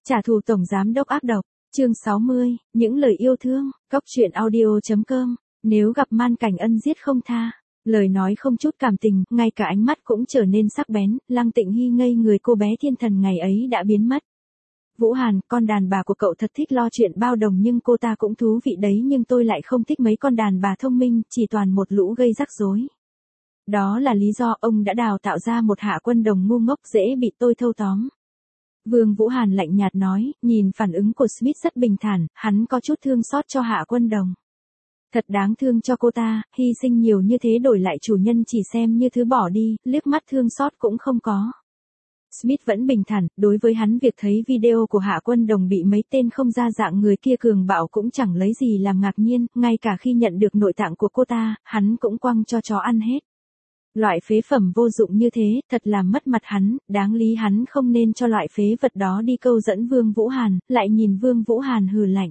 Trả thù tổng giám đốc ác độc, chương 60, những lời yêu thương, Cóc truyện audio.com, nếu gặp man cảnh ân giết không tha, lời nói không chút cảm tình, ngay cả ánh mắt cũng trở nên sắc bén, Lăng Tịnh Hy ngây người cô bé thiên thần ngày ấy đã biến mất. Vũ Hàn, con đàn bà của cậu thật thích lo chuyện bao đồng nhưng cô ta cũng thú vị đấy nhưng tôi lại không thích mấy con đàn bà thông minh, chỉ toàn một lũ gây rắc rối. Đó là lý do ông đã đào tạo ra một hạ quân đồng ngu ngốc dễ bị tôi thâu tóm. Vương Vũ Hàn lạnh nhạt nói, nhìn phản ứng của Smith rất bình thản, hắn có chút thương xót cho hạ quân đồng. Thật đáng thương cho cô ta, hy sinh nhiều như thế đổi lại chủ nhân chỉ xem như thứ bỏ đi, liếc mắt thương xót cũng không có. Smith vẫn bình thản, đối với hắn việc thấy video của hạ quân đồng bị mấy tên không ra dạng người kia cường bạo cũng chẳng lấy gì làm ngạc nhiên, ngay cả khi nhận được nội tạng của cô ta, hắn cũng quăng cho chó ăn hết. Loại phế phẩm vô dụng như thế, thật làm mất mặt hắn, đáng lý hắn không nên cho loại phế vật đó đi câu dẫn Vương Vũ Hàn, lại nhìn Vương Vũ Hàn hừ lạnh.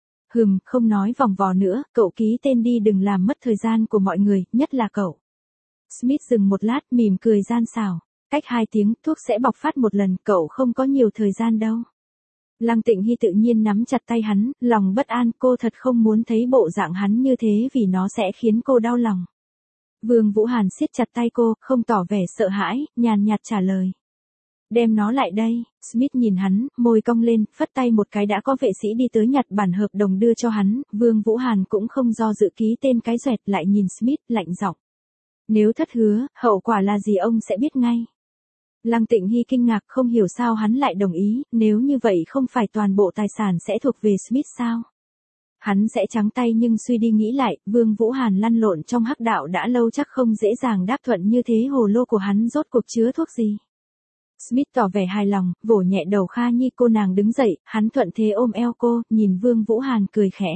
Không nói vòng vò nữa, cậu ký tên đi đừng làm mất thời gian của mọi người, nhất là cậu. Smith dừng một lát mỉm cười gian xảo, cách 2 tiếng thuốc sẽ bộc phát một lần, cậu không có nhiều thời gian đâu. Lăng Tịnh Hy tự nhiên nắm chặt tay hắn, lòng bất an, cô thật không muốn thấy bộ dạng hắn như thế vì nó sẽ khiến cô đau lòng. Vương Vũ Hàn siết chặt tay cô, không tỏ vẻ sợ hãi, nhàn nhạt trả lời. Đem nó lại đây, Smith nhìn hắn, môi cong lên, phất tay một cái đã có vệ sĩ đi tới nhặt bản hợp đồng đưa cho hắn, Vương Vũ Hàn cũng không do dự ký tên cái xoẹt lại nhìn Smith, lạnh giọng. Nếu thất hứa, hậu quả là gì ông sẽ biết ngay. Lăng Tịnh Hy kinh ngạc không hiểu sao hắn lại đồng ý, nếu như vậy không phải toàn bộ tài sản sẽ thuộc về Smith sao? Hắn sẽ trắng tay nhưng suy đi nghĩ lại, Vương Vũ Hàn lăn lộn trong hắc đạo đã lâu chắc không dễ dàng đáp thuận như thế hồ lô của hắn rốt cuộc chứa thuốc gì. Smith tỏ vẻ hài lòng, vỗ nhẹ đầu Kha Nhi cô nàng đứng dậy, hắn thuận thế ôm eo cô, nhìn Vương Vũ Hàn cười khẽ.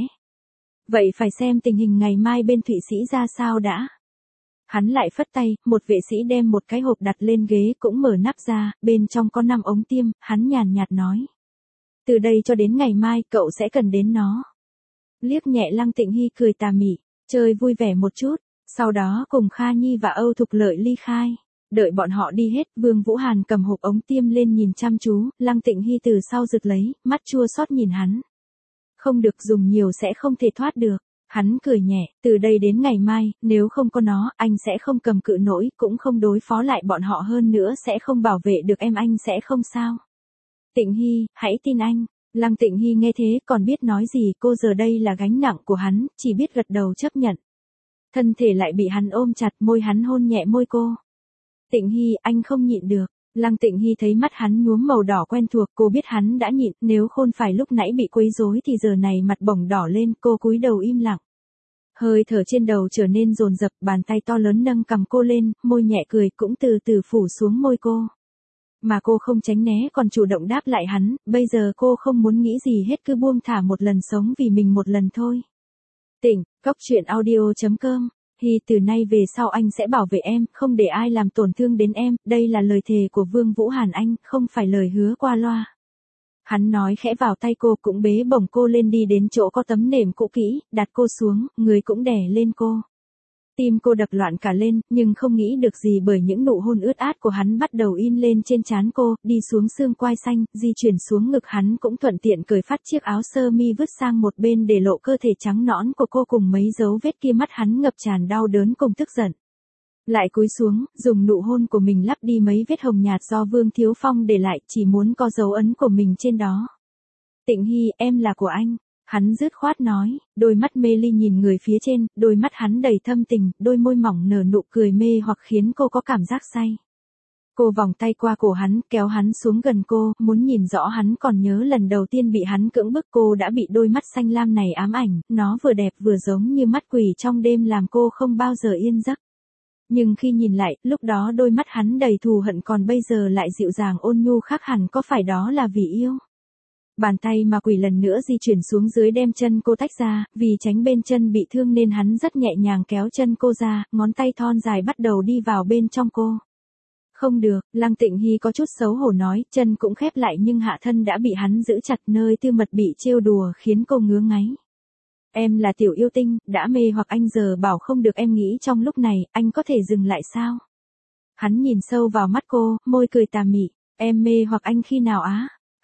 Vậy phải xem tình hình ngày mai bên Thụy Sĩ ra sao đã. Hắn lại phất tay, một vệ sĩ đem một cái hộp đặt lên ghế cũng mở nắp ra, bên trong có 5 ống tiêm, hắn nhàn nhạt nói. Từ đây cho đến ngày mai cậu sẽ cần đến nó. Liếc nhẹ Lăng Tịnh Hy cười tà mị, chơi vui vẻ một chút, sau đó cùng Kha Nhi và Âu Thục Lợi ly khai. Đợi bọn họ đi hết, Vương Vũ Hàn cầm hộp ống tiêm lên nhìn chăm chú, Lăng Tịnh Hy từ sau rực lấy, mắt chua xót nhìn hắn. Không được dùng nhiều sẽ không thể thoát được. Hắn cười nhẹ, từ đây đến ngày mai, nếu không có nó, anh sẽ không cầm cự nổi, cũng không đối phó lại bọn họ hơn nữa sẽ không bảo vệ được em anh sẽ không sao. Tịnh Hy, hãy tin anh. Lăng Tịnh Hy nghe thế còn biết nói gì, cô giờ đây là gánh nặng của hắn, chỉ biết gật đầu chấp nhận. Thân thể lại bị hắn ôm chặt, môi hắn hôn nhẹ môi cô. Tịnh Hy, anh không nhịn được. Lăng Tịnh Hy thấy mắt hắn nhuốm màu đỏ quen thuộc, cô biết hắn đã nhịn, nếu không phải lúc nãy bị quấy rối thì giờ này mặt bỗng đỏ lên, cô cúi đầu im lặng. Hơi thở trên đầu trở nên dồn dập, bàn tay to lớn nâng cằm cô lên, môi nhẹ cười cũng từ từ phủ xuống môi cô. Mà cô không tránh né còn chủ động đáp lại hắn, bây giờ cô không muốn nghĩ gì hết cứ buông thả một lần sống vì mình một lần thôi. Tỉnh, Cóc truyện audio.com. Hi, từ nay về sau anh sẽ bảo vệ em, không để ai làm tổn thương đến em, đây là lời thề của Vương Vũ Hàn anh, không phải lời hứa qua loa. Hắn nói khẽ vào tay cô cũng bế bổng cô lên đi đến chỗ có tấm nệm cũ kỹ, đặt cô xuống, người cũng đè lên cô. Tim cô đập loạn cả lên, nhưng không nghĩ được gì bởi những nụ hôn ướt át của hắn bắt đầu in lên trên trán cô, đi xuống xương quai xanh, di chuyển xuống ngực hắn cũng thuận tiện cởi phát chiếc áo sơ mi vứt sang một bên để lộ cơ thể trắng nõn của cô cùng mấy dấu vết kia mắt hắn ngập tràn đau đớn cùng tức giận. Lại cúi xuống, dùng nụ hôn của mình lấp đi mấy vết hồng nhạt do Vương Thiếu Phong để lại, chỉ muốn có dấu ấn của mình trên đó. Tịnh Hy, em là của anh. Hắn dứt khoát nói, đôi mắt mê ly nhìn người phía trên, đôi mắt hắn đầy thâm tình, đôi môi mỏng nở nụ cười mê hoặc khiến cô có cảm giác say. Cô vòng tay qua cổ hắn, kéo hắn xuống gần cô, muốn nhìn rõ hắn còn nhớ lần đầu tiên bị hắn cưỡng bức cô đã bị đôi mắt xanh lam này ám ảnh, nó vừa đẹp vừa giống như mắt quỷ trong đêm làm cô không bao giờ yên giấc. Nhưng khi nhìn lại, lúc đó đôi mắt hắn đầy thù hận còn bây giờ lại dịu dàng ôn nhu khác hẳn, có phải đó là vì yêu? Bàn tay ma quỷ lần nữa di chuyển xuống dưới đem chân cô tách ra, vì tránh bên chân bị thương nên hắn rất nhẹ nhàng kéo chân cô ra, ngón tay thon dài bắt đầu đi vào bên trong cô. Không được, Lăng Tịnh Hy có chút xấu hổ nói, chân cũng khép lại nhưng hạ thân đã bị hắn giữ chặt, nơi tư mật bị trêu đùa khiến cô ngứa ngáy. Em là tiểu yêu tinh, đã mê hoặc anh giờ bảo không được, em nghĩ trong lúc này, anh có thể dừng lại sao? Hắn nhìn sâu vào mắt cô, môi cười tà mị, em mê hoặc anh khi nào á?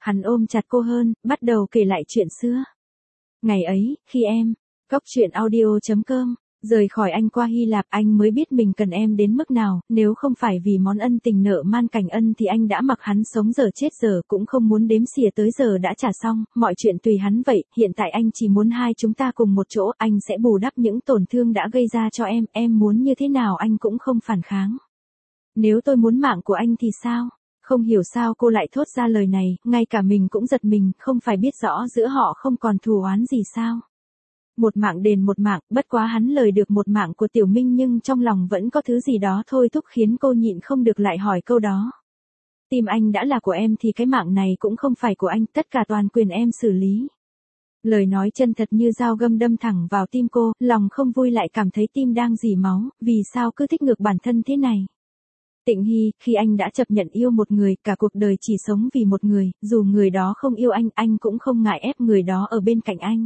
Hắn ôm chặt cô hơn, bắt đầu kể lại chuyện xưa. Ngày ấy, khi em, Cóc truyện audio.com, rời khỏi anh qua Hy Lạp, anh mới biết mình cần em đến mức nào, nếu không phải vì món ân tình nợ man cảnh ân thì anh đã mặc hắn sống giờ chết giờ cũng không muốn đếm xỉa tới giờ đã trả xong, mọi chuyện tùy hắn vậy, hiện tại anh chỉ muốn hai chúng ta cùng một chỗ, anh sẽ bù đắp những tổn thương đã gây ra cho em muốn như thế nào anh cũng không phản kháng. Nếu tôi muốn mạng của anh thì sao? Không hiểu sao cô lại thốt ra lời này, ngay cả mình cũng giật mình, không phải biết rõ giữa họ không còn thù oán gì sao? Một mạng đền một mạng, bất quá hắn lời được một mạng của Tiểu Minh nhưng trong lòng vẫn có thứ gì đó thôi thúc khiến cô nhịn không được lại hỏi câu đó. Tim anh đã là của em thì cái mạng này cũng không phải của anh, tất cả toàn quyền em xử lý. Lời nói chân thật như dao găm đâm thẳng vào tim cô, lòng không vui lại cảm thấy tim đang rỉ máu, vì sao cứ thích ngược bản thân thế này. Tịnh Hy, khi anh đã chấp nhận yêu một người, cả cuộc đời chỉ sống vì một người, dù người đó không yêu anh cũng không ngại ép người đó ở bên cạnh anh.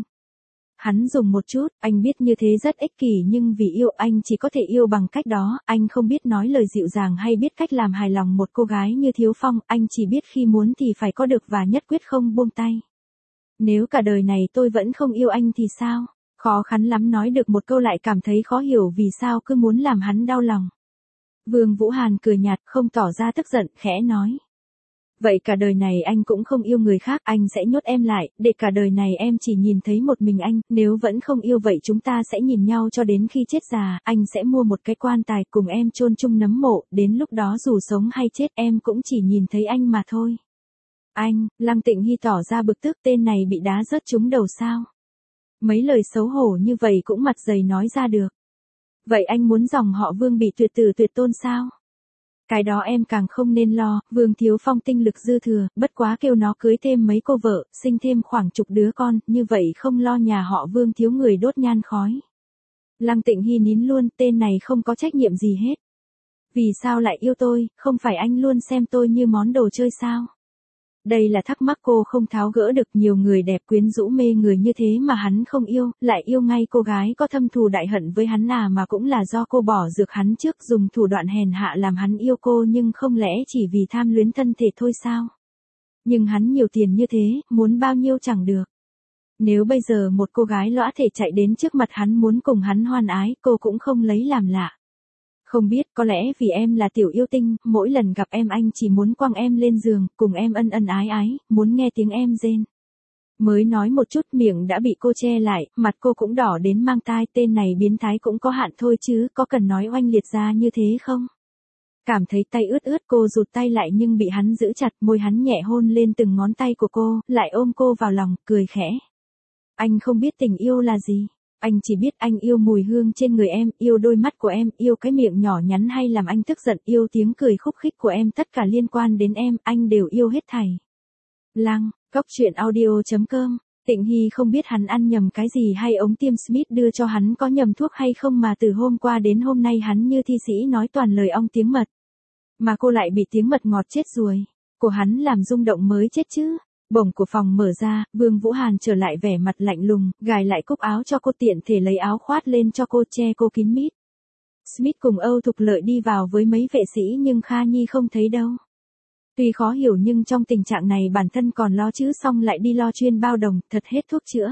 Hắn dùng một chút, anh biết như thế rất ích kỷ nhưng vì yêu anh chỉ có thể yêu bằng cách đó, anh không biết nói lời dịu dàng hay biết cách làm hài lòng một cô gái như Thiếu Phong, anh chỉ biết khi muốn thì phải có được và nhất quyết không buông tay. Nếu cả đời này tôi vẫn không yêu anh thì sao? Khó khăn lắm nói được một câu lại cảm thấy khó hiểu vì sao cứ muốn làm hắn đau lòng. Vương Vũ Hàn cười nhạt không tỏ ra tức giận, khẽ nói. Vậy cả đời này anh cũng không yêu người khác, anh sẽ nhốt em lại, để cả đời này em chỉ nhìn thấy một mình anh, nếu vẫn không yêu vậy chúng ta sẽ nhìn nhau cho đến khi chết già, anh sẽ mua một cái quan tài cùng em chôn chung nấm mộ, đến lúc đó dù sống hay chết em cũng chỉ nhìn thấy anh mà thôi. Anh, Lăng Tịnh Hy tỏ ra bực tức, tên này bị đá rớt trúng đầu sao? Mấy lời xấu hổ như vậy cũng mặt dày nói ra được. Vậy anh muốn dòng họ Vương bị tuyệt tử tuyệt tôn sao? Cái đó em càng không nên lo, Vương Thiếu Phong tinh lực dư thừa, bất quá kêu nó cưới thêm mấy cô vợ, sinh thêm khoảng chục đứa con, như vậy không lo nhà họ Vương thiếu người đốt nhan khói. Lăng Tịnh Hy nín luôn, tên này không có trách nhiệm gì hết. Vì sao lại yêu tôi, không phải anh luôn xem tôi như món đồ chơi sao? Đây là thắc mắc cô không tháo gỡ được, nhiều người đẹp quyến rũ mê người như thế mà hắn không yêu, lại yêu ngay cô gái có thâm thù đại hận với hắn mà cũng là do cô bỏ dược hắn trước dùng thủ đoạn hèn hạ làm hắn yêu cô nhưng không lẽ chỉ vì tham luyến thân thể thôi sao? Nhưng hắn nhiều tiền như thế, muốn bao nhiêu chẳng được. Nếu bây giờ một cô gái lõa thể chạy đến trước mặt hắn muốn cùng hắn hoan ái, cô cũng không lấy làm lạ. Không biết, có lẽ vì em là tiểu yêu tinh, mỗi lần gặp em anh chỉ muốn quăng em lên giường, cùng em ân ân ái ái, muốn nghe tiếng em rên. Mới nói một chút miệng đã bị cô che lại, mặt cô cũng đỏ đến mang tai, tên này biến thái cũng có hạn thôi chứ, có cần nói oanh liệt ra như thế không? Cảm thấy tay ướt ướt cô rụt tay lại nhưng bị hắn giữ chặt, môi hắn nhẹ hôn lên từng ngón tay của cô, lại ôm cô vào lòng, cười khẽ. Anh không biết tình yêu là gì. Anh chỉ biết anh yêu mùi hương trên người em, yêu đôi mắt của em, yêu cái miệng nhỏ nhắn hay làm anh tức giận, yêu tiếng cười khúc khích của em, tất cả liên quan đến em, anh đều yêu hết thảy. Lăng, Cóc truyện audio.com, Tịnh Hy không biết hắn ăn nhầm cái gì hay ống tiêm Smith đưa cho hắn có nhầm thuốc hay không mà từ hôm qua đến hôm nay hắn như thi sĩ nói toàn lời ong tiếng mật. Mà cô lại bị tiếng mật ngọt chết ruồi. Của hắn làm rung động mới chết chứ. Bổng của phòng mở ra, Vương Vũ Hàn trở lại vẻ mặt lạnh lùng, gài lại cúc áo cho cô tiện thể lấy áo khoát lên cho cô che cô kín mít. Smith cùng Âu Thục Lợi đi vào với mấy vệ sĩ nhưng Kha Nhi không thấy đâu. Tuy khó hiểu nhưng trong tình trạng này bản thân còn lo chứ xong lại đi lo chuyên bao đồng, thật hết thuốc chữa.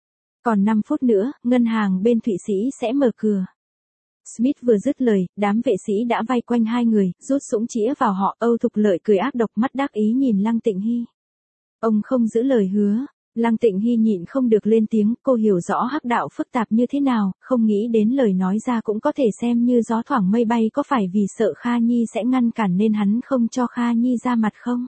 Còn 5 phút nữa, ngân hàng bên Thụy Sĩ sẽ mở cửa. Smith vừa dứt lời, đám vệ sĩ đã vây quanh hai người, rút súng chĩa vào họ, Âu Thục Lợi cười ác độc mắt đắc ý nhìn Lăng Tịnh Hy. Ông không giữ lời hứa, Lăng Tịnh Hy nhịn không được lên tiếng, cô hiểu rõ hắc đạo phức tạp như thế nào, không nghĩ đến lời nói ra cũng có thể xem như gió thoảng mây bay, có phải vì sợ Kha Nhi sẽ ngăn cản nên hắn không cho Kha Nhi ra mặt không?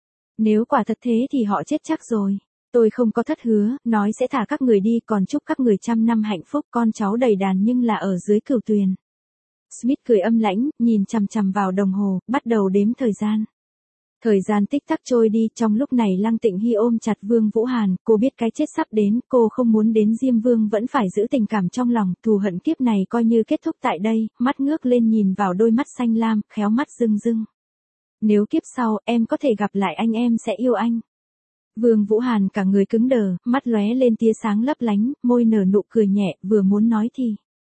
Nếu quả thật thế thì họ chết chắc rồi. Tôi không có thất hứa, nói sẽ thả các người đi còn chúc các người 100 năm hạnh phúc, con cháu đầy đàn nhưng là ở dưới cửu tuyền. Smith cười âm lãnh, nhìn chằm chằm vào đồng hồ, bắt đầu đếm thời gian. Thời gian tích tắc trôi đi, trong lúc này Lăng Tịnh Hy ôm chặt Vương Vũ Hàn, cô biết cái chết sắp đến, cô không muốn đến Diêm Vương vẫn phải giữ tình cảm trong lòng, thù hận kiếp này coi như kết thúc tại đây, mắt ngước lên nhìn vào đôi mắt xanh lam, khéo mắt rưng rưng. Nếu kiếp sau, em có thể gặp lại anh em sẽ yêu anh. Vương Vũ Hàn cả người cứng đờ, mắt lóe lên tia sáng lấp lánh, môi nở nụ cười nhẹ, vừa muốn nói thì.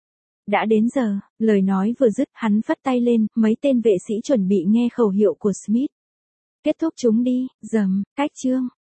Đã đến giờ, lời nói vừa dứt, hắn phất tay lên, mấy tên vệ sĩ chuẩn bị nghe khẩu hiệu của Smith. Kết thúc chúng đi, cách chương.